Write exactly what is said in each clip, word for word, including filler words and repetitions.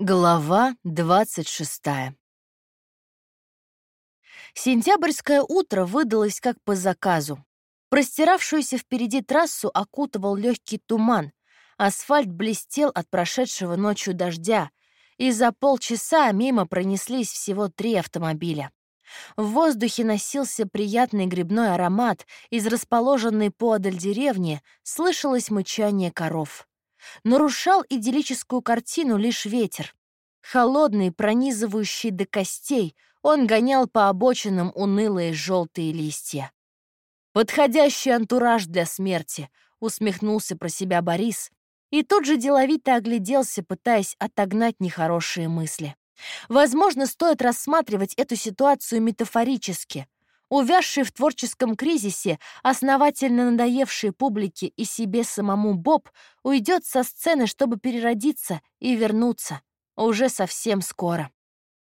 Глава двадцать шестая. Сентябрьское утро выдалось как по заказу. Простиравшуюся впереди трассу окутывал легкий туман, асфальт блестел от прошедшего ночью дождя, и за полчаса мимо пронеслись всего три автомобиля. В воздухе носился приятный грибной аромат, из расположенной поодаль деревни слышалось мычание коров. Нарушал идиллическую картину лишь ветер. Холодный, пронизывающий до костей, он гонял по обочинам унылые желтые листья. «Подходящий антураж для смерти», — усмехнулся про себя Борис, и тут же деловито огляделся, пытаясь отогнать нехорошие мысли. Возможно, стоит рассматривать эту ситуацию метафорически. Увязший в творческом кризисе, основательно надоевший публике и себе самому Боб уйдет со сцены, чтобы переродиться и вернуться. Уже совсем скоро.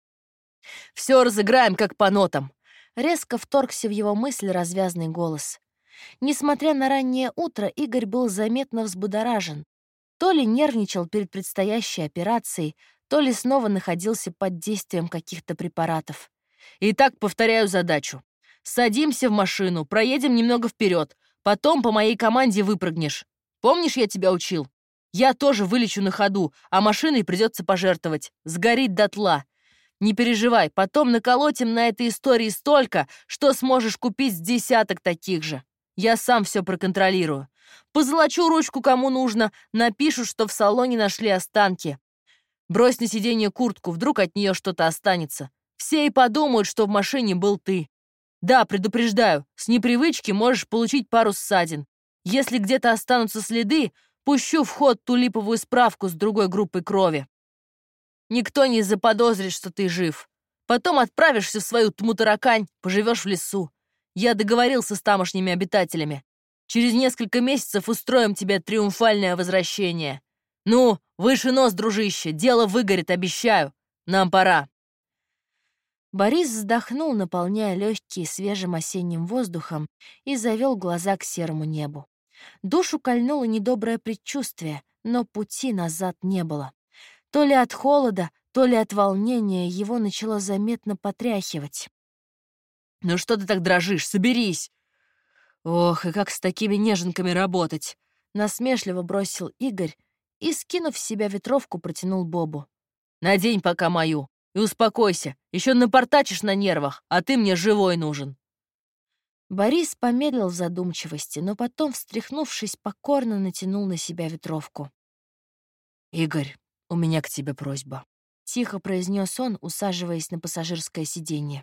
«Все разыграем, как по нотам», — резко вторгся в его мысль развязный голос. Несмотря на раннее утро, Игорь был заметно взбудоражен. То ли нервничал перед предстоящей операцией, то ли снова находился под действием каких-то препаратов. «Итак, повторяю задачу. Садимся в машину, проедем немного вперед, потом по моей команде выпрыгнешь. Помнишь, я тебя учил? Я тоже вылечу на ходу, а машиной придется пожертвовать. Сгорит дотла. Не переживай, потом наколотим на этой истории столько, что сможешь купить с десяток таких же. Я сам все проконтролирую. Позолочу ручку кому нужно, напишу, что в салоне нашли останки. Брось на сиденье куртку, вдруг от нее что-то останется. Все и подумают, что в машине был ты. Да, предупреждаю, с непривычки можешь получить пару ссадин. Если где-то останутся следы, пущу в ход ту липовую справку с другой группой крови. Никто не заподозрит, что ты жив. Потом отправишься в свою тму-таракань, поживешь в лесу. Я договорился с тамошними обитателями. Через несколько месяцев устроим тебе триумфальное возвращение. Ну, выше нос, дружище, дело выгорит, обещаю. Нам пора». Борис вздохнул, наполняя легкие свежим осенним воздухом, и завел глаза к серому небу. Душу кольнуло недоброе предчувствие, но пути назад не было. То ли от холода, то ли от волнения его начало заметно потряхивать. «Ну что ты так дрожишь? Соберись!» «Ох, и как с такими неженками работать!» — насмешливо бросил Игорь и, скинув с себя ветровку, протянул Бобу. «Надень пока мою и успокойся. Еще напортачишь на нервах, а ты мне живой нужен». Борис помедлил в задумчивости, но потом, встряхнувшись, покорно натянул на себя ветровку. «Игорь, у меня к тебе просьба», — тихо произнес он, усаживаясь на пассажирское сиденье.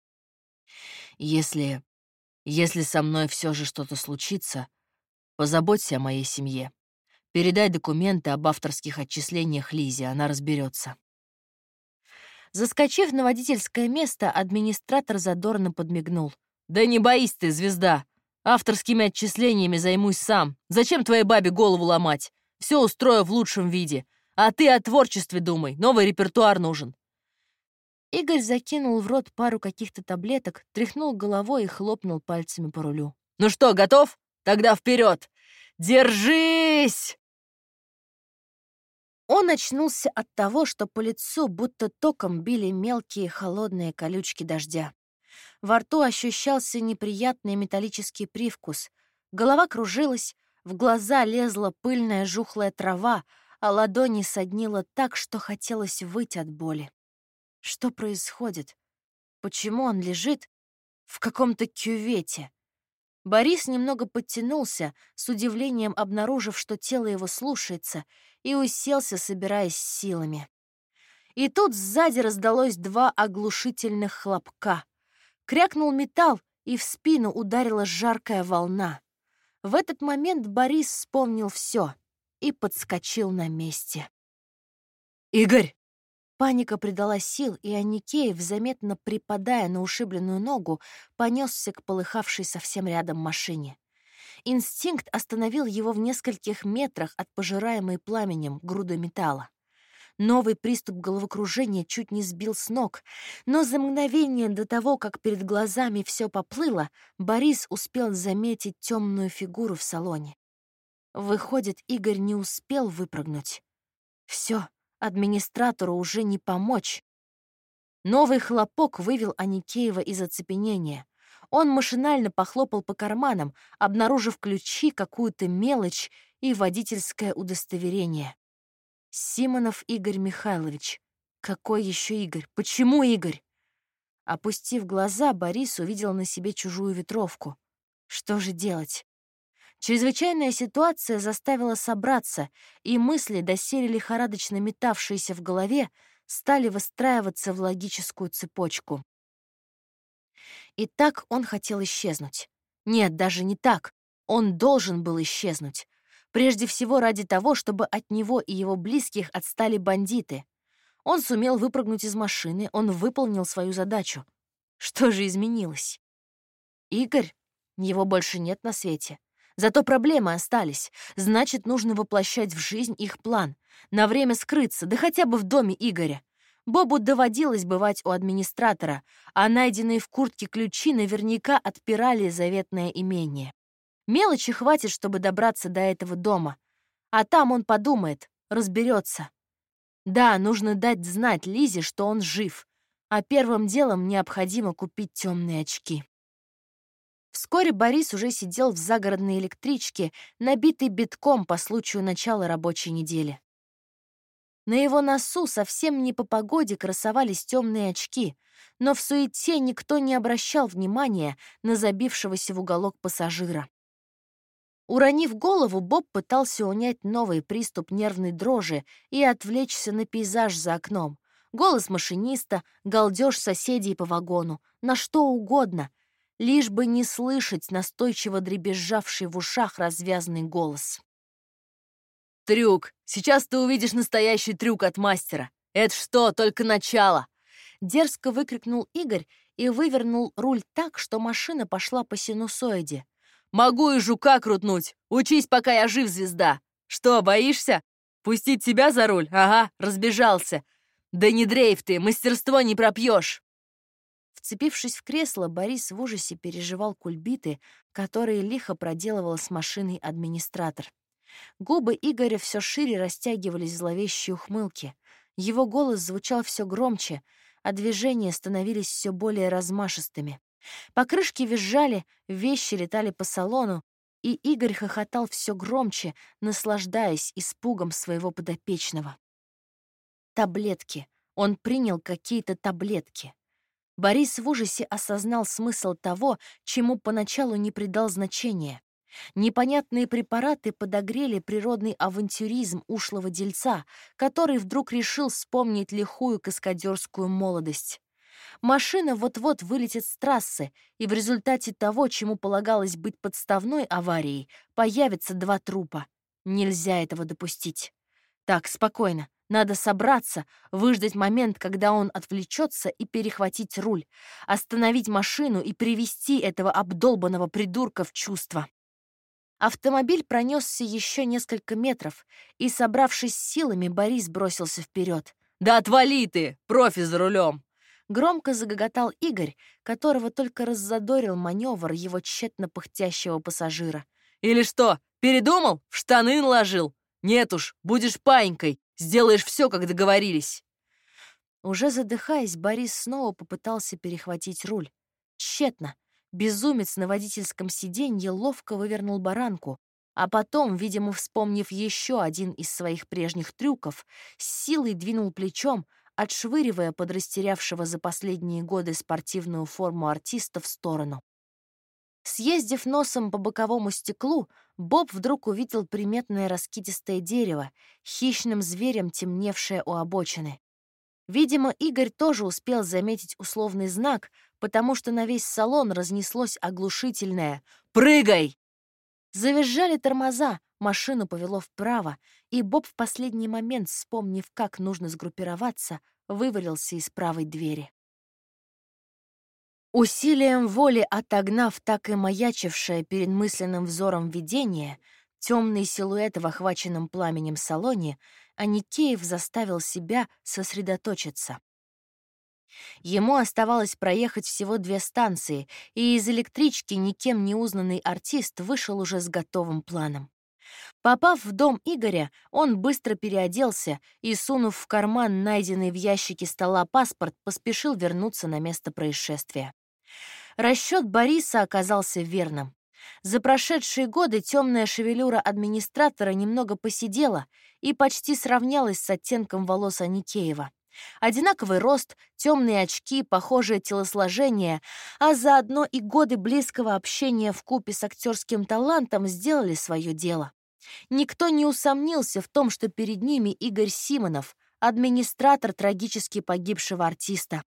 «Если... если со мной все же что-то случится, позаботься о моей семье. Передай документы об авторских отчислениях Лизе, она разберется». Заскочив на водительское место, администратор задорно подмигнул. «Да не боись ты, звезда. Авторскими отчислениями займусь сам. Зачем твоей бабе голову ломать? Все устрою в лучшем виде. А ты о творчестве думай, новый репертуар нужен». Игорь закинул в рот пару каких-то таблеток, тряхнул головой и хлопнул пальцами по рулю. «Ну что, готов? Тогда вперед! Держись!» Он очнулся от того, что по лицу будто током били мелкие холодные колючки дождя. Во рту ощущался неприятный металлический привкус. Голова кружилась, в глаза лезла пыльная жухлая трава, а ладони соднило так, что хотелось выть от боли. Что происходит? Почему он лежит в каком-то кювете? Борис немного подтянулся, с удивлением обнаружив, что тело его слушается, и уселся, собираясь силами. И тут сзади раздалось два оглушительных хлопка. Крякнул металл, и в спину ударила жаркая волна. В этот момент Борис вспомнил все и подскочил на месте. «Игорь!» Паника придала сил, и Аникеев, заметно припадая на ушибленную ногу, понесся к полыхавшей совсем рядом машине. Инстинкт остановил его в нескольких метрах от пожираемой пламенем груды металла. Новый приступ головокружения чуть не сбил с ног, но за мгновение до того, как перед глазами все поплыло, Борис успел заметить темную фигуру в салоне. Выходит, Игорь не успел выпрыгнуть. Все, Администратору уже не помочь. Новый хлопок вывел Аникеева из оцепенения. Он машинально похлопал по карманам, обнаружив ключи, какую-то мелочь и водительское удостоверение. Симонов Игорь Михайлович. Какой еще Игорь? Почему Игорь? Опустив глаза, Борис увидел на себе чужую ветровку. Что же делать? Чрезвычайная ситуация заставила собраться, и мысли, доселе лихорадочно метавшиеся в голове, стали выстраиваться в логическую цепочку. И так он хотел исчезнуть. Нет, даже не так. Он должен был исчезнуть. Прежде всего ради того, чтобы от него и его близких отстали бандиты. Он сумел выпрыгнуть из машины, он выполнил свою задачу. Что же изменилось? Игорь? Его больше нет на свете. Зато проблемы остались. Значит, нужно воплощать в жизнь их план. На время скрыться, да хотя бы в доме Игоря. Бобу доводилось бывать у администратора, а найденные в куртке ключи наверняка отпирали заветное имение. Мелочи хватит, чтобы добраться до этого дома. А там он подумает, разберется. Да, нужно дать знать Лизе, что он жив. А первым делом необходимо купить темные очки. Вскоре Борис уже сидел в загородной электричке, набитой битком по случаю начала рабочей недели. На его носу совсем не по погоде красовались темные очки, но в суете никто не обращал внимания на забившегося в уголок пассажира. Уронив голову, Боб пытался унять новый приступ нервной дрожи и отвлечься на пейзаж за окном. Голос машиниста, галдеж соседей по вагону, на что угодно, лишь бы не слышать настойчиво дребезжавший в ушах развязанный голос. «Трюк! Сейчас ты увидишь настоящий трюк от мастера! Это что, только начало!» Дерзко выкрикнул Игорь и вывернул руль так, что машина пошла по синусоиде. «Могу и жука крутнуть! Учись, пока я жив, звезда! Что, боишься? Пустить тебя за руль? Ага, разбежался! Да не дрейф ты, мастерство не пропьешь!» Вцепившись в кресло, Борис в ужасе переживал кульбиты, которые лихо проделывал с машиной администратор. Губы Игоря все шире растягивались в зловещей ухмылке. Его голос звучал все громче, а движения становились все более размашистыми. Покрышки визжали, вещи летали по салону, и Игорь хохотал все громче, наслаждаясь испугом своего подопечного. Таблетки. Он принял какие-то таблетки. Борис в ужасе осознал смысл того, чему поначалу не придал значения. Непонятные препараты подогрели природный авантюризм ушлого дельца, который вдруг решил вспомнить лихую каскадерскую молодость. Машина вот-вот вылетит с трассы, и в результате того, чему полагалось быть подставной аварией, появятся два трупа. Нельзя этого допустить. Так, спокойно. Надо собраться, выждать момент, когда он отвлечется, и перехватить руль, остановить машину и привести этого обдолбанного придурка в чувство. Автомобиль пронесся еще несколько метров, и, собравшись силами, Борис бросился вперед. «Да отвали ты, профи за рулем!» Громко загоготал Игорь, которого только раззадорил маневр его тщетно пыхтящего пассажира. «Или что, передумал? В штаны наложил? Нет уж, будешь паинькой, сделаешь все, как договорились!» Уже задыхаясь, Борис снова попытался перехватить руль. Тщетно. Безумец на водительском сиденье ловко вывернул баранку, а потом, видимо, вспомнив еще один из своих прежних трюков, с силой двинул плечом, отшвыривая подрастерявшего за последние годы спортивную форму артиста в сторону. Съездив носом по боковому стеклу, Боб вдруг увидел приметное раскидистое дерево, хищным зверем темневшее у обочины. Видимо, Игорь тоже успел заметить условный знак, потому что на весь салон разнеслось оглушительное «Прыгай!». Завизжали тормоза, машину повело вправо, и Боб в последний момент, вспомнив, как нужно сгруппироваться, вывалился из правой двери. Усилием воли отогнав так и маячившее перед мысленным взором видение, темный силуэт в охваченном пламенем салоне, Аникеев заставил себя сосредоточиться. Ему оставалось проехать всего две станции, и из электрички никем не узнанный артист вышел уже с готовым планом. Попав в дом Игоря, он быстро переоделся и, сунув в карман найденный в ящике стола паспорт, поспешил вернуться на место происшествия. Расчет Бориса оказался верным. За прошедшие годы темная шевелюра администратора немного поседела и почти сравнялась с оттенком волос Аникеева. Одинаковый рост, темные очки, похожее телосложение, а заодно и годы близкого общения вкупе с актерским талантом сделали свое дело. Никто не усомнился в том, что перед ними Игорь Симонов, администратор трагически погибшего артиста.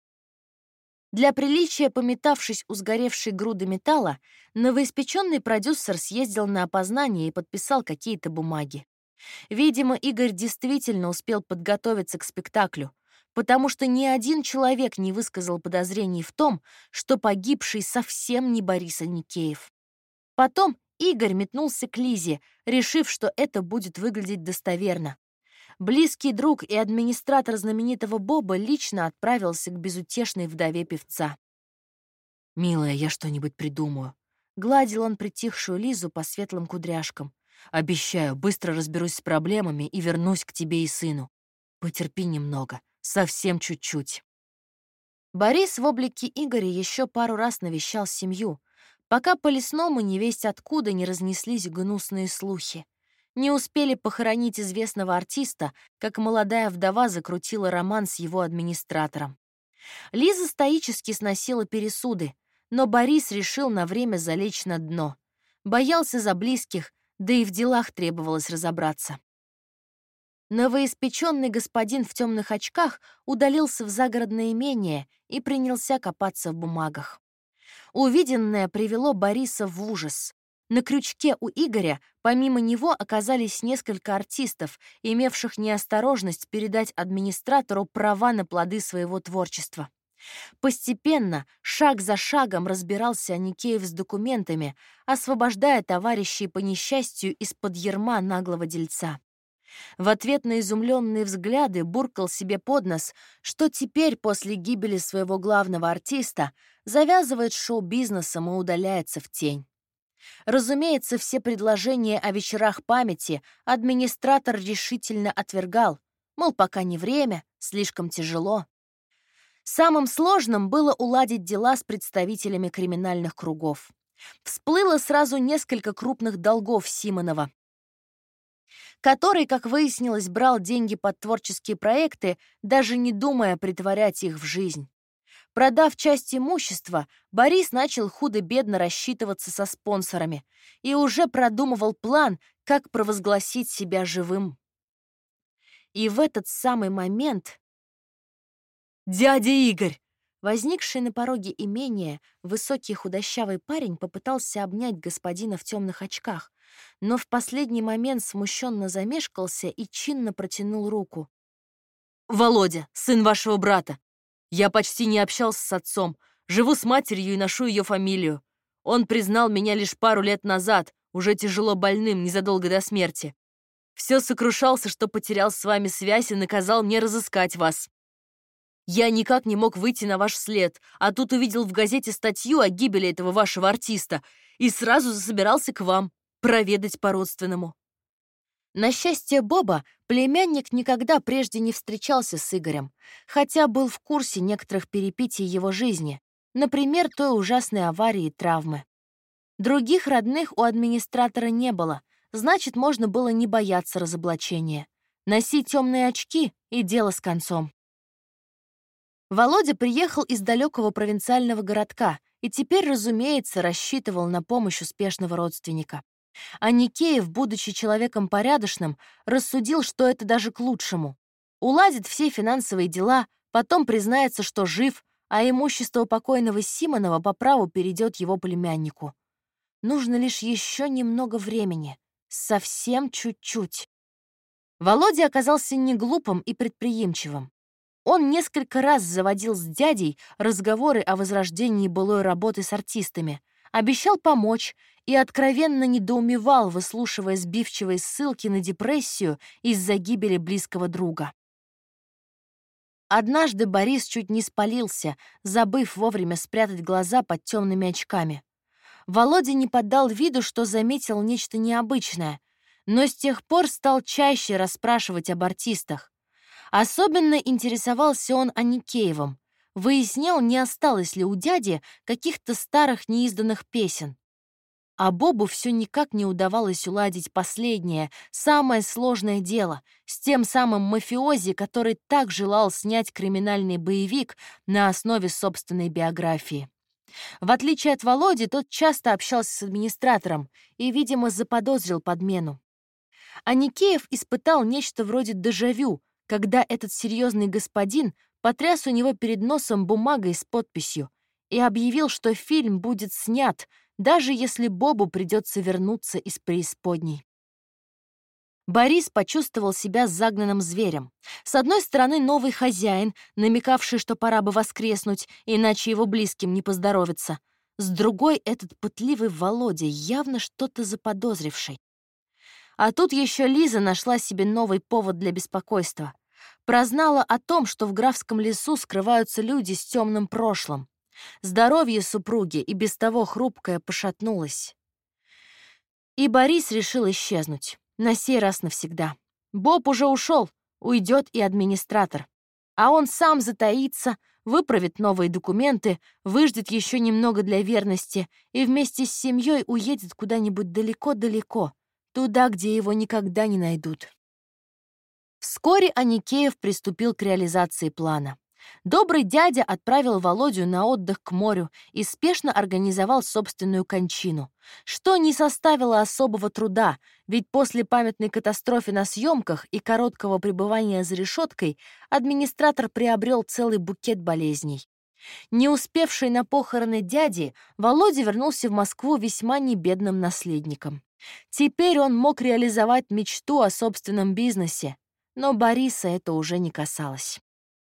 Для приличия, пометавшись у сгоревшей груды металла, новоиспеченный продюсер съездил на опознание и подписал какие-то бумаги. Видимо, Игорь действительно успел подготовиться к спектаклю, потому что ни один человек не высказал подозрений в том, что погибший совсем не Борис Аникеев. Потом Игорь метнулся к Лизе, решив, что это будет выглядеть достоверно. Близкий друг и администратор знаменитого Боба лично отправился к безутешной вдове певца. «Милая, я что-нибудь придумаю», — гладил он притихшую Лизу по светлым кудряшкам. «Обещаю, быстро разберусь с проблемами и вернусь к тебе и сыну. Потерпи немного, совсем чуть-чуть». Борис в облике Игоря еще пару раз навещал семью, пока по лесному невесть откуда не разнеслись гнусные слухи. Не успели похоронить известного артиста, как молодая вдова закрутила роман с его администратором. Лиза стоически сносила пересуды, но Борис решил на время залечь на дно. Боялся за близких, да и в делах требовалось разобраться. Новоиспеченный господин в темных очках удалился в загородное имение и принялся копаться в бумагах. Увиденное привело Бориса в ужас. На крючке у Игоря помимо него оказались несколько артистов, имевших неосторожность передать администратору права на плоды своего творчества. Постепенно, шаг за шагом разбирался Аникеев с документами, освобождая товарищей по несчастью из-под ярма наглого дельца. В ответ на изумленные взгляды буркал себе под нос, что теперь, после гибели своего главного артиста, завязывает с шоу-бизнесом и удаляется в тень. Разумеется, все предложения о вечерах памяти администратор решительно отвергал, мол, пока не время, слишком тяжело. Самым сложным было уладить дела с представителями криминальных кругов. Всплыло сразу несколько крупных долгов Симонова, который, как выяснилось, брал деньги под творческие проекты, даже не думая претворять их в жизнь. Продав часть имущества, Борис начал худо-бедно рассчитываться со спонсорами и уже продумывал план, как провозгласить себя живым. И в этот самый момент... «Дядя Игорь!» Возникший на пороге имения высокий худощавый парень попытался обнять господина в темных очках, но в последний момент смущенно замешкался и чинно протянул руку. «Володя, сын вашего брата. Я почти не общался с отцом, живу с матерью и ношу ее фамилию. Он признал меня лишь пару лет назад, уже тяжело больным, незадолго до смерти. Все сокрушался, что потерял с вами связь и наказал мне разыскать вас. Я никак не мог выйти на ваш след, а тут увидел в газете статью о гибели этого вашего артиста и сразу засобирался к вам, проведать по-родственному». На счастье Боба, племянник никогда прежде не встречался с Игорем, хотя был в курсе некоторых перипетий его жизни, например, той ужасной аварии и травмы. Других родных у администратора не было, значит, можно было не бояться разоблачения. Носи темные очки — и дело с концом. Володя приехал из далекого провинциального городка и теперь, разумеется, рассчитывал на помощь успешного родственника. Аникеев, будучи человеком порядочным, рассудил, что это даже к лучшему. Уладит все финансовые дела, потом признается, что жив, а имущество покойного Симонова по праву перейдет его племяннику. Нужно лишь еще немного времени. Совсем чуть-чуть. Володя оказался не глупым и предприимчивым. Он несколько раз заводил с дядей разговоры о возрождении былой работы с артистами, обещал помочь и откровенно недоумевал, выслушивая сбивчивые ссылки на депрессию из-за гибели близкого друга. Однажды Борис чуть не спалился, забыв вовремя спрятать глаза под темными очками. Володя не поддал виду, что заметил нечто необычное, но с тех пор стал чаще расспрашивать об артистах. Особенно интересовался он Аникеевым. Выяснял, не осталось ли у дяди каких-то старых неизданных песен. А Бобу все никак не удавалось уладить последнее, самое сложное дело с тем самым мафиози, который так желал снять криминальный боевик на основе собственной биографии. В отличие от Володи, тот часто общался с администратором и, видимо, заподозрил подмену. Аникеев испытал нечто вроде дежавю, когда этот серьезный господин потряс у него перед носом бумагой с подписью и объявил, что фильм будет снят, даже если Бобу придется вернуться из преисподней. Борис почувствовал себя загнанным зверем. С одной стороны, новый хозяин, намекавший, что пора бы воскреснуть, иначе его близким не поздоровится. С другой — этот пытливый Володя, явно что-то заподозривший. А тут еще Лиза нашла себе новый повод для беспокойства. Прознала о том, что в Графском лесу скрываются люди с темным прошлым. Здоровье супруги и без того хрупкое пошатнулось. И Борис решил исчезнуть. На сей раз навсегда. Боб уже ушел, уйдет и администратор. А он сам затаится, выправит новые документы, выждет еще немного для верности и вместе с семьей уедет куда-нибудь далеко-далеко, туда, где его никогда не найдут. Вскоре Аникеев приступил к реализации плана. Добрый дядя отправил Володю на отдых к морю и спешно организовал собственную кончину, что не составило особого труда, ведь после памятной катастрофы на съемках и короткого пребывания за решеткой администратор приобрел целый букет болезней. Не успевший на похороны дяди, Володя вернулся в Москву весьма небедным наследником. Теперь он мог реализовать мечту о собственном бизнесе, но Бориса это уже не касалось.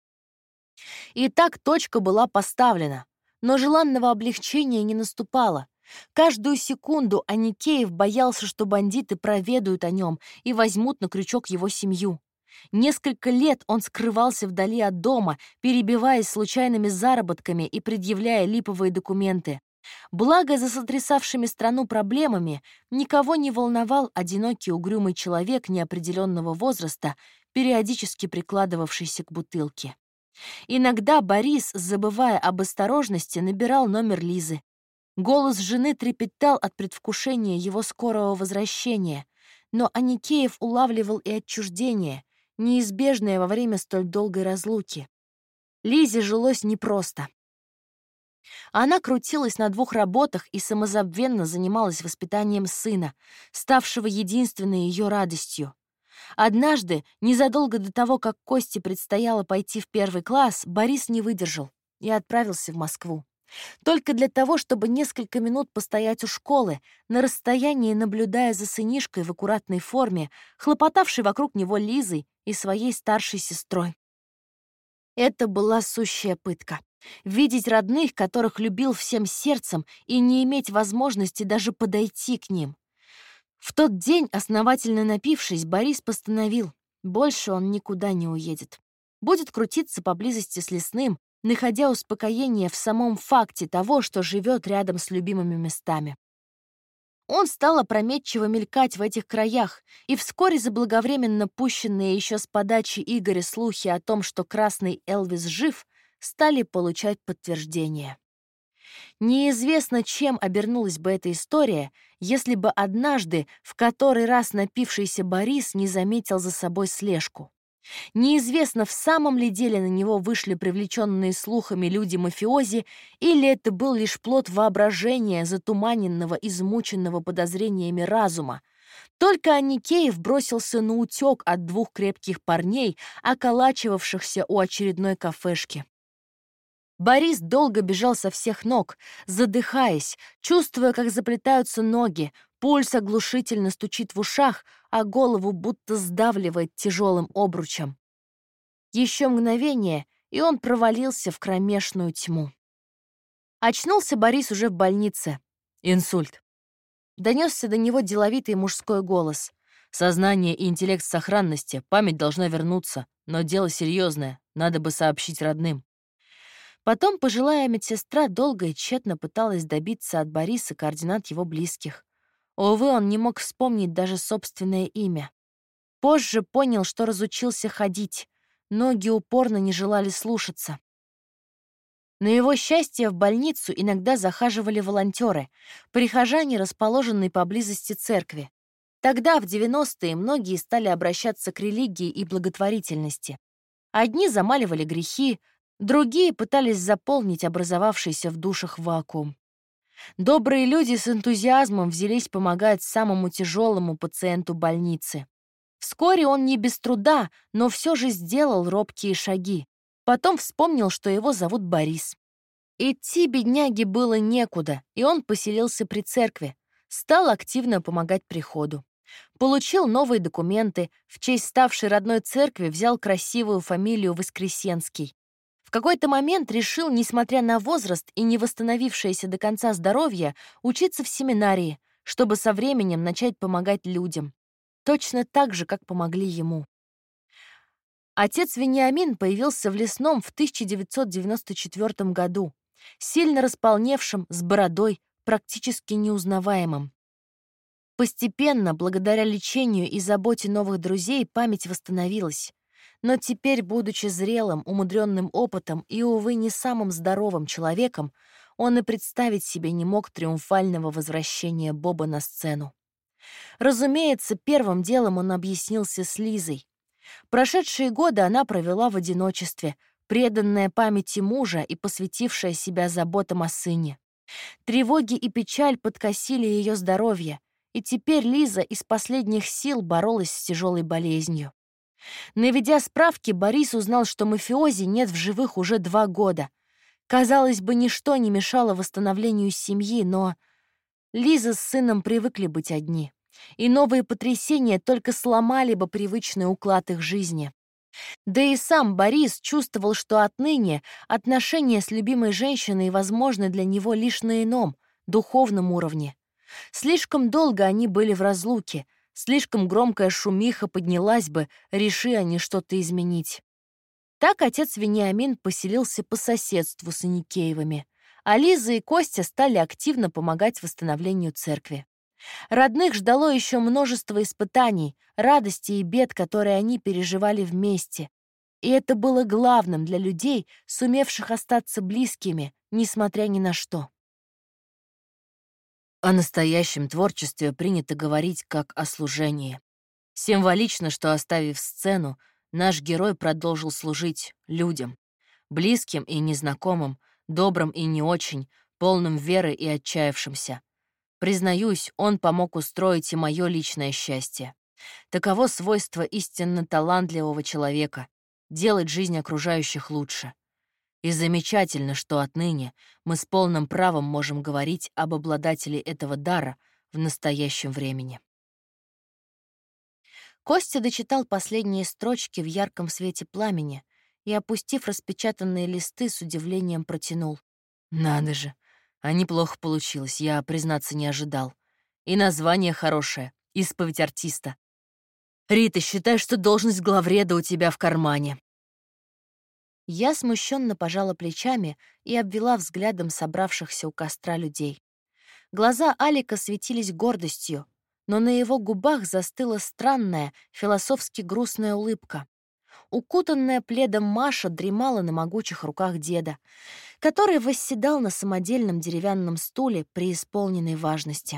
Итак, точка была поставлена, но желанного облегчения не наступало. Каждую секунду Аникеев боялся, что бандиты проведают о нем и возьмут на крючок его семью. Несколько лет он скрывался вдали от дома, перебиваясь случайными заработками и предъявляя липовые документы. Благо, за сотрясавшими страну проблемами никого не волновал одинокий угрюмый человек неопределенного возраста, периодически прикладывавшийся к бутылке. Иногда Борис, забывая об осторожности, набирал номер Лизы. Голос жены трепетал от предвкушения его скорого возвращения, но Аникеев улавливал и отчуждение, неизбежное во время столь долгой разлуки. Лизе жилось непросто. Она крутилась на двух работах и самозабвенно занималась воспитанием сына, ставшего единственной ее радостью. Однажды, незадолго до того, как Косте предстояло пойти в первый класс, Борис не выдержал и отправился в Москву. Только для того, чтобы несколько минут постоять у школы, на расстоянии наблюдая за сынишкой в аккуратной форме, хлопотавшей вокруг него Лизой и своей старшей сестрой. Это была сущая пытка. Видеть родных, которых любил всем сердцем, и не иметь возможности даже подойти к ним. В тот день, основательно напившись, Борис постановил, больше он никуда не уедет. Будет крутиться поблизости с лесным, находя успокоение в самом факте того, что живет рядом с любимыми местами. Он стал опрометчиво мелькать в этих краях, и вскоре заблаговременно пущенные еще с подачи Игоря слухи о том, что красный Элвис жив, стали получать подтверждение. Неизвестно, чем обернулась бы эта история, если бы однажды в который раз напившийся Борис не заметил за собой слежку. Неизвестно, в самом ли деле на него вышли привлеченные слухами люди-мафиози, или это был лишь плод воображения, затуманенного, измученного подозрениями разума. Только Аникеев бросился на утёк от двух крепких парней, околачивавшихся у очередной кафешки. Борис долго бежал со всех ног, задыхаясь, чувствуя, как заплетаются ноги, пульс оглушительно стучит в ушах, а голову будто сдавливает тяжелым обручем. Еще мгновение, и он провалился в кромешную тьму. Очнулся Борис уже в больнице. Инсульт. Донесся до него деловитый мужской голос. Сознание и интеллект в сохранности, память должна вернуться, но дело серьезное, надо бы сообщить родным. Потом пожилая медсестра долго и тщетно пыталась добиться от Бориса координат его близких. Увы, он не мог вспомнить даже собственное имя. Позже понял, что разучился ходить. Ноги упорно не желали слушаться. На его счастье в больницу иногда захаживали волонтеры, прихожане, расположенные поблизости церкви. Тогда, в девяностые, многие стали обращаться к религии и благотворительности. Одни замаливали грехи, другие пытались заполнить образовавшийся в душах вакуум. Добрые люди с энтузиазмом взялись помогать самому тяжелому пациенту больницы. Вскоре он не без труда, но все же сделал робкие шаги. Потом вспомнил, что его зовут Борис. Идти бедняге было некуда, и он поселился при церкви, стал активно помогать приходу. Получил новые документы, в честь ставшей родной церкви взял красивую фамилию Воскресенский. В какой-то момент решил, несмотря на возраст и не восстановившееся до конца здоровье, учиться в семинарии, чтобы со временем начать помогать людям. Точно так же, как помогли ему. Отец Вениамин появился в Лесном в тысяча девятьсот девяносто четвёртом году, сильно располневшим, с бородой, практически неузнаваемым. Постепенно, благодаря лечению и заботе новых друзей, память восстановилась. Но теперь, будучи зрелым, умудренным опытом и, увы, не самым здоровым человеком, он и представить себе не мог триумфального возвращения Боба на сцену. Разумеется, первым делом он объяснился с Лизой. Прошедшие годы она провела в одиночестве, преданная памяти мужа и посвятившая себя заботам о сыне. Тревоги и печаль подкосили ее здоровье, и теперь Лиза из последних сил боролась с тяжелой болезнью. Наведя справки, Борис узнал, что мафиози нет в живых уже два года. Казалось бы, ничто не мешало восстановлению семьи, но Лиза с сыном привыкли быть одни, и новые потрясения только сломали бы привычный уклад их жизни. Да и сам Борис чувствовал, что отныне отношения с любимой женщиной возможны для него лишь на ином, духовном уровне. Слишком долго они были в разлуке, слишком громкая шумиха поднялась бы, реши они что-то изменить. Так отец Вениамин поселился по соседству с Аникеевыми, а Лиза и Костя стали активно помогать восстановлению церкви. Родных ждало еще множество испытаний, радостей и бед, которые они переживали вместе. И это было главным для людей, сумевших остаться близкими, несмотря ни на что. О настоящем творчестве принято говорить как о служении. Символично, что, оставив сцену, наш герой продолжил служить людям, близким и незнакомым, добрым и не очень, полным веры и отчаявшимся. Признаюсь, он помог устроить и мое личное счастье. Таково свойство истинно талантливого человека — делать жизнь окружающих лучше. И замечательно, что отныне мы с полным правом можем говорить об обладателе этого дара в настоящем времени. Костя дочитал последние строчки в ярком свете пламени и, опустив распечатанные листы, с удивлением протянул. Надо же, а неплохо получилось, я, признаться, не ожидал. И название хорошее — «Исповедь артиста». Рита, считай, что должность главреда у тебя в кармане. Я смущенно пожала плечами и обвела взглядом собравшихся у костра людей. Глаза Алика светились гордостью, но на его губах застыла странная, философски грустная улыбка. Укутанная пледом Маша дремала на могучих руках деда, который восседал на самодельном деревянном стуле преисполненной важности.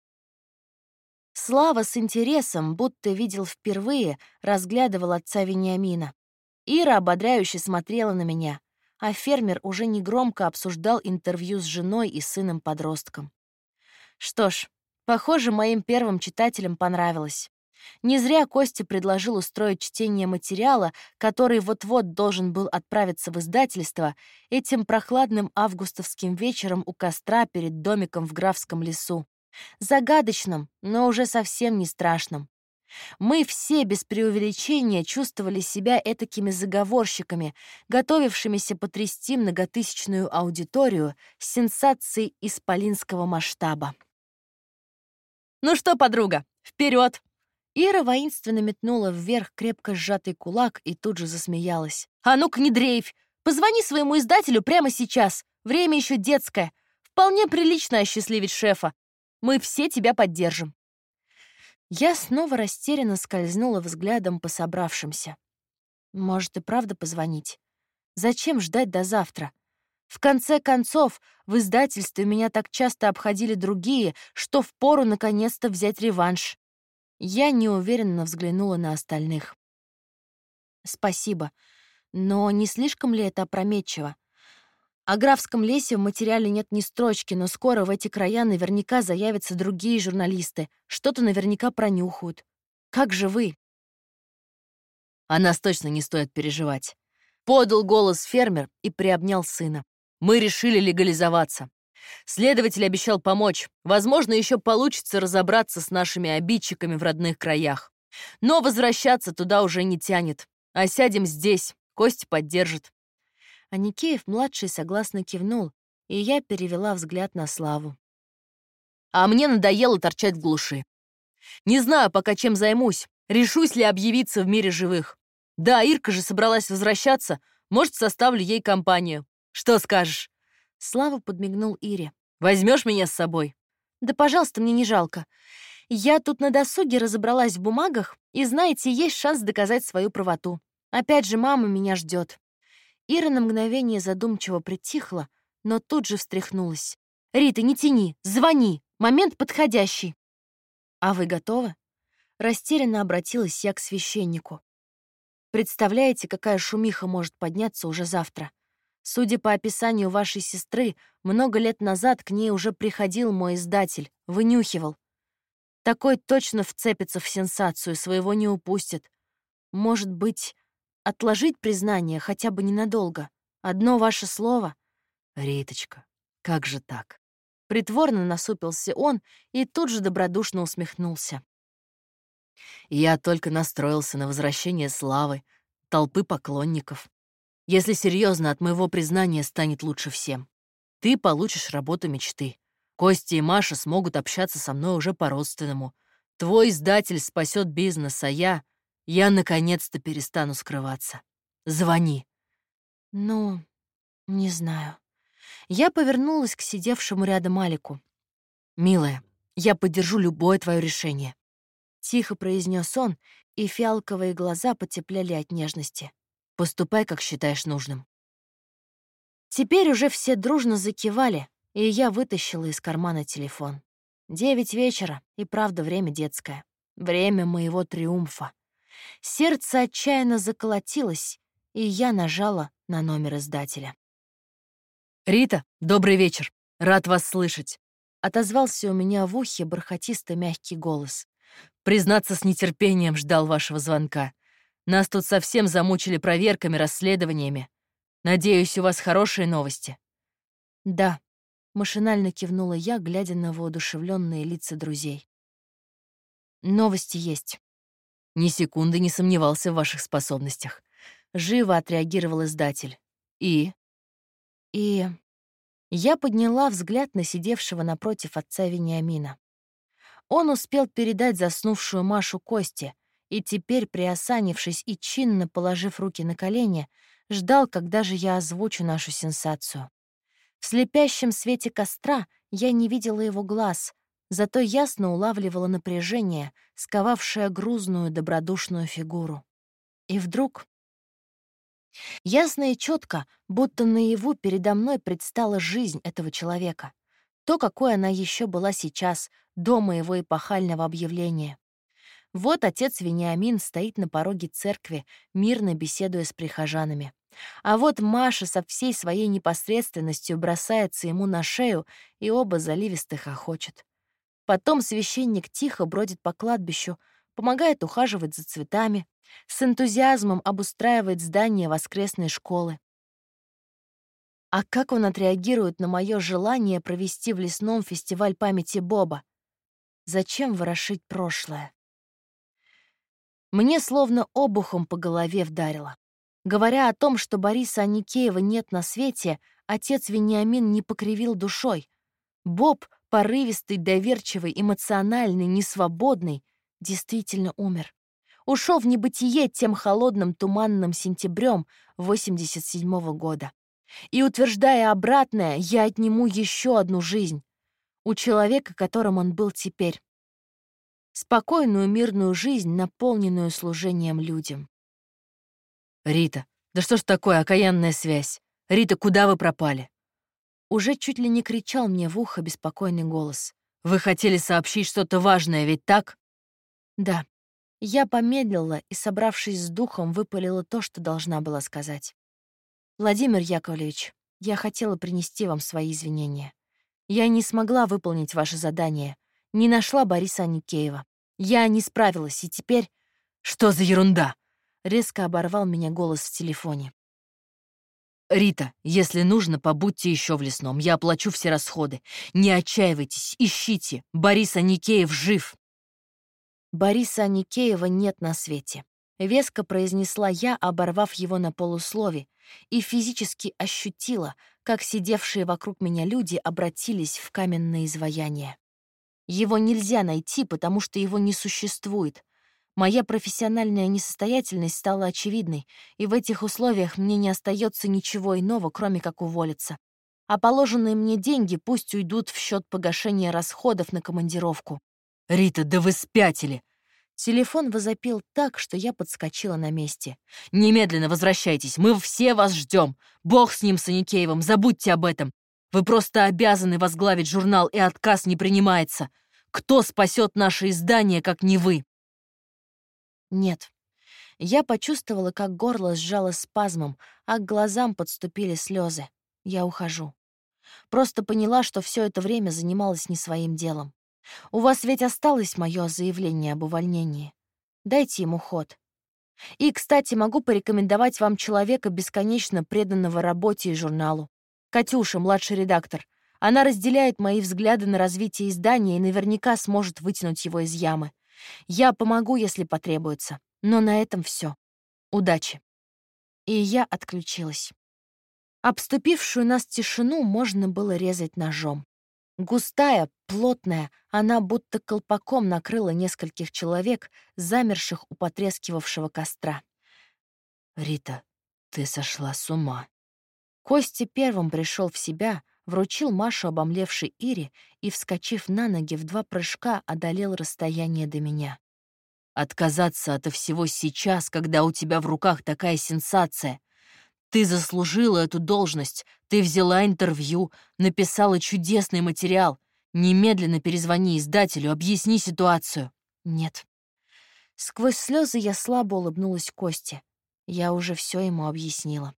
Слава с интересом, будто видел впервые, разглядывал отца Вениамина. Ира ободряюще смотрела на меня, а фермер уже негромко обсуждал интервью с женой и сыном-подростком. Что ж, похоже, моим первым читателям понравилось. Не зря Костя предложил устроить чтение материала, который вот-вот должен был отправиться в издательство, этим прохладным августовским вечером у костра перед домиком в Графском лесу. Загадочным, но уже совсем не страшным. Мы все без преувеличения чувствовали себя этакими заговорщиками, готовившимися потрясти многотысячную аудиторию с сенсацией исполинского масштаба. Ну что, подруга, вперед! Ира воинственно метнула вверх крепко сжатый кулак и тут же засмеялась. «А ну-ка не дрейфь! Позвони своему издателю прямо сейчас. Время еще детское. Вполне прилично осчастливить шефа. Мы все тебя поддержим». Я снова растерянно скользнула взглядом по собравшимся. Может, и правда позвонить? Зачем ждать до завтра? В конце концов, в издательстве меня так часто обходили другие, что впору наконец-то взять реванш. Я неуверенно взглянула на остальных. Спасибо, но не слишком ли это опрометчиво? О Графском лесе в материале нет ни строчки, но скоро в эти края наверняка заявятся другие журналисты, что-то наверняка пронюхают. Как же вы? О нас точно не стоит переживать. Подал голос фермер и приобнял сына. Мы решили легализоваться. Следователь обещал помочь. Возможно, еще получится разобраться с нашими обидчиками в родных краях. Но возвращаться туда уже не тянет. А сядем здесь, Костя поддержит. Аникеев-младший согласно кивнул, и я перевела взгляд на Славу. А мне надоело торчать в глуши. Не знаю пока, чем займусь. Решусь ли объявиться в мире живых. Да, Ирка же собралась возвращаться. Может, составлю ей компанию. Что скажешь? Слава подмигнул Ире. Возьмешь меня с собой? Да, пожалуйста, мне не жалко. Я тут на досуге разобралась в бумагах, и, знаете, есть шанс доказать свою правоту. Опять же, мама меня ждет. Ира на мгновение задумчиво притихла, но тут же встряхнулась. «Рита, не тяни, звони, момент подходящий». «А вы готовы?» Растерянно обратилась я к священнику. «Представляете, какая шумиха может подняться уже завтра? Судя по описанию вашей сестры, много лет назад к ней уже приходил мой издатель, вынюхивал. Такой точно вцепится в сенсацию, своего не упустит. Может быть, отложить признание хотя бы ненадолго? Одно ваше слово?» «Риточка, как же так?» Притворно насупился он и тут же добродушно усмехнулся. Я только настроился на возвращение славы, толпы поклонников. Если серьезно, от моего признания станет лучше всем. Ты получишь работу мечты. Костя и Маша смогут общаться со мной уже по-родственному. Твой издатель спасет бизнес, а я... Я наконец-то перестану скрываться. Звони. Ну, не знаю. Я повернулась к сидевшему рядом Алику. «Милая, я поддержу любое твое решение», — тихо произнес он, и фиалковые глаза потеплели от нежности. «Поступай, как считаешь нужным». Теперь уже все дружно закивали, и я вытащила из кармана телефон. Девять вечера, и правда время детское. Время моего триумфа. Сердце отчаянно заколотилось, и я нажала на номер издателя. «Рита, добрый вечер. Рад вас слышать», — отозвался у меня в ухе бархатисто-мягкий голос. «Признаться, с нетерпением ждал вашего звонка. Нас тут совсем замучили проверками, расследованиями. Надеюсь, у вас хорошие новости». «Да», — машинально кивнула я, глядя на воодушевленные лица друзей. «Новости есть». Ни секунды не сомневался в ваших способностях. Живо отреагировал издатель. И? И я подняла взгляд на сидевшего напротив отца Вениамина. Он успел передать заснувшую Машу Косте, и теперь, приосанившись и чинно положив руки на колени, ждал, когда же я озвучу нашу сенсацию. В слепящем свете костра я не видела его глаз, зато ясно улавливала напряжение, сковавшее грузную добродушную фигуру. И вдруг... Ясно и четко, будто наяву передо мной предстала жизнь этого человека. То, какой она еще была сейчас, до моего эпохального объявления. Вот отец Вениамин стоит на пороге церкви, мирно беседуя с прихожанами. А вот Маша со всей своей непосредственностью бросается ему на шею, и оба заливисто хохочут. Потом священник тихо бродит по кладбищу, помогает ухаживать за цветами, с энтузиазмом обустраивает здание воскресной школы. А как он отреагирует на мое желание провести в лесном фестиваль памяти Боба? Зачем ворошить прошлое? Мне словно обухом по голове вдарило. Говоря о том, что Бориса Аникеева нет на свете, отец Вениамин не покривил душой. Боб, порывистый, доверчивый, эмоциональный, несвободный, действительно умер. Ушел в небытие тем холодным туманным сентябрем восемьдесят седьмого года. И, утверждая обратное, я отниму еще одну жизнь. у человека, которым он был теперь. Спокойную, мирную жизнь, наполненную служением людям. «Рита, да что ж такое, окаянная связь? Рита, куда вы пропали?» Уже чуть ли не кричал мне в ухо беспокойный голос. «Вы хотели сообщить что-то важное, ведь так?» Да. Я помедлила и, собравшись с духом, выпалила то, что должна была сказать. «Владимир Яковлевич, я хотела принести вам свои извинения. Я не смогла выполнить ваше задание, не нашла Бориса Аникеева. Я не справилась, и теперь...» «Что за ерунда?» — резко оборвал меня голос в телефоне. «Рита, если нужно, побудьте еще в лесном. Я оплачу все расходы. Не отчаивайтесь, ищите. Борис Аникеев жив». «Бориса Аникеева нет на свете», — веско произнесла я, оборвав его на полуслове, и физически ощутила, как сидевшие вокруг меня люди обратились в каменные изваяния. Его нельзя найти, потому что его не существует. Моя профессиональная несостоятельность стала очевидной, и в этих условиях мне не остается ничего иного, кроме как уволиться. А положенные мне деньги пусть уйдут в счет погашения расходов на командировку. «Рита, да вы спятили!» Телефон возопил так, что я подскочила на месте. «Немедленно возвращайтесь, мы все вас ждем. Бог с ним, с Аникеевым, забудьте об этом. Вы просто обязаны возглавить журнал, и отказ не принимается. Кто спасет наше издание, как не вы?» Нет. Я почувствовала, как горло сжало спазмом, а к глазам подступили слезы. Я ухожу. Просто поняла, что все это время занималась не своим делом. У вас ведь осталось мое заявление об увольнении. Дайте ему ход. И, кстати, могу порекомендовать вам человека, бесконечно преданного работе и журналу. Катюша, младший редактор. Она разделяет мои взгляды на развитие издания и наверняка сможет вытянуть его из ямы. Я помогу, если потребуется. Но на этом все. Удачи. И я отключилась. Обступившую нас тишину можно было резать ножом. Густая, плотная, она будто колпаком накрыла нескольких человек, замерших у потрескивавшего костра. «Рита, ты сошла с ума». Костя первым пришел в себя, вручил Машу обомлевшей Ире и, вскочив на ноги, в два прыжка одолел расстояние до меня. «Отказаться от всего сейчас, когда у тебя в руках такая сенсация. Ты заслужила эту должность, ты взяла интервью, написала чудесный материал. Немедленно перезвони издателю, объясни ситуацию». Нет. Сквозь слезы я слабо улыбнулась Косте. Я уже все ему объяснила.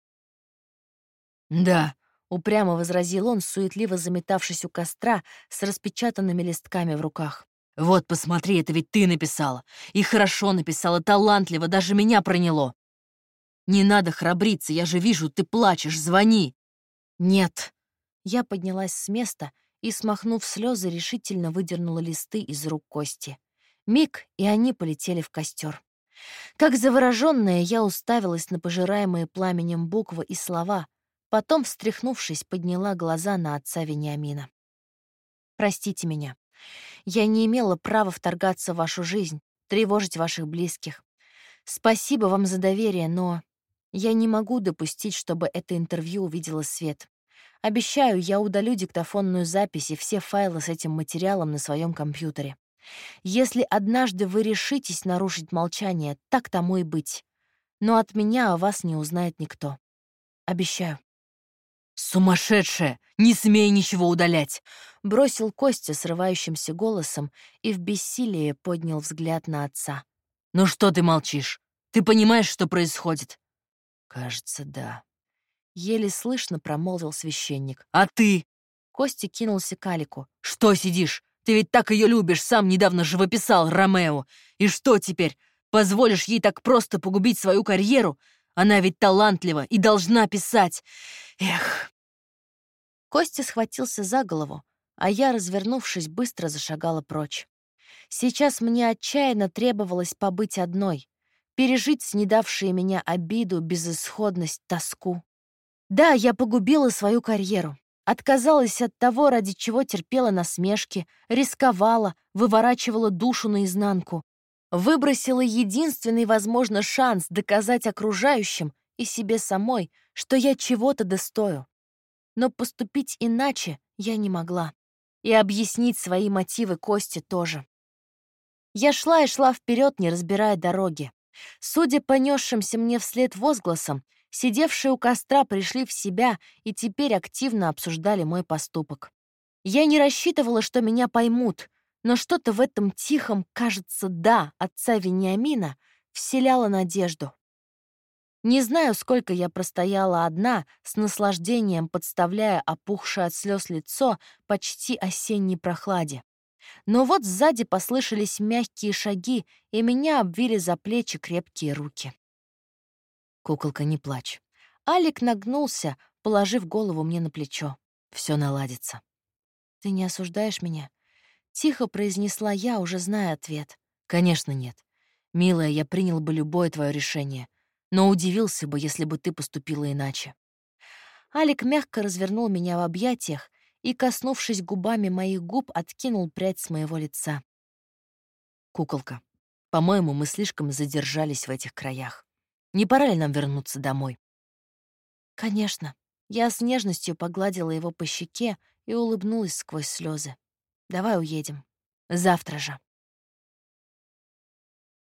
«Да», — упрямо возразил он, суетливо заметавшись у костра с распечатанными листками в руках. «вот посмотри, это ведь ты написала. И хорошо написала, талантливо, даже меня проняло. Не надо храбриться, я же вижу, ты плачешь, звони». «Нет». Я поднялась с места и, смахнув слезы, решительно выдернула листы из рук Кости. Миг, и они полетели в костер. Как заворожённая, я уставилась на пожираемые пламенем буквы и слова, потом, встряхнувшись, подняла глаза на отца Вениамина. «Простите меня. Я не имела права вторгаться в вашу жизнь, тревожить ваших близких. Спасибо вам за доверие, но я не могу допустить, чтобы это интервью увидело свет. Обещаю, я удалю диктофонную запись и все файлы с этим материалом на своем компьютере. Если однажды вы решитесь нарушить молчание, так тому и быть. Но от меня о вас не узнает никто. Обещаю». «Сумасшедшая! Не смей ничего удалять!» — бросил Костя срывающимся голосом и в бессилии поднял взгляд на отца. «Ну что ты молчишь? Ты понимаешь, что происходит?» «Кажется, да», — еле слышно промолвил священник. «А ты?» Костя кинулся к Алику. «Что сидишь? Ты ведь так ее любишь, сам недавно живописал Ромео. И что теперь? Позволишь ей так просто погубить свою карьеру? Она ведь талантлива и должна писать. Эх!» Костя схватился за голову, а я, развернувшись, быстро зашагала прочь. Сейчас мне отчаянно требовалось побыть одной, пережить снедавшие меня обиду, безысходность, тоску. Да, я погубила свою карьеру, отказалась от того, ради чего терпела насмешки, рисковала, выворачивала душу наизнанку, выбросила единственный, возможно, шанс доказать окружающим и себе самой, что я чего-то достою. Но поступить иначе я не могла. И объяснить свои мотивы Косте тоже. Я шла и шла вперед, не разбирая дороги. Судя по несшимся мне вслед возгласам, сидевшие у костра пришли в себя и теперь активно обсуждали мой поступок. Я не рассчитывала, что меня поймут, но что-то в этом тихом, кажется, «да» отца Вениамина вселяло надежду. Не знаю, сколько я простояла одна, с наслаждением подставляя опухшее от слез лицо почти осенней прохладе. Но вот сзади послышались мягкие шаги, и меня обвили за плечи крепкие руки. «Куколка, не плачь». Алик нагнулся, положив голову мне на плечо. Все наладится. «Ты не осуждаешь меня?» Тихо произнесла я, уже зная ответ. «Конечно нет. Милая, я принял бы любое твое решение, но удивился бы, если бы ты поступила иначе». Алик мягко развернул меня в объятиях и, коснувшись губами моих губ, откинул прядь с моего лица. «Куколка, по-моему, мы слишком задержались в этих краях. Не пора ли нам вернуться домой?» «Конечно». Я с нежностью погладила его по щеке и улыбнулась сквозь слезы. «Давай уедем. Завтра же».